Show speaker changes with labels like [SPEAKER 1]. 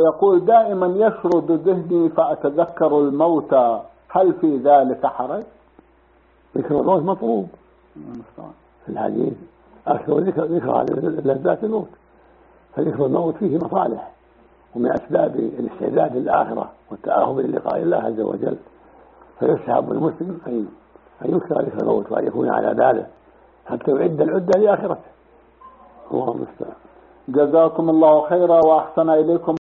[SPEAKER 1] يقول دائما يشرد ذهني فأتذكر الموت، هل في ذلك حرج؟
[SPEAKER 2] ذكر الموت مطلوب في الحديث، أكثر ذكر لذات الموت، فذكر الموت فيه مصالح ومن أسباب الاستعداد للآخرة والتأهب للقاء الله عز وجل، فيستحب المسلم أن يذكر ذكر الموت وأن يكون على باله حتى يعد العدة لآخرته. الله المستعان.
[SPEAKER 1] جزاكم الله خيرا وأحسن إليكم.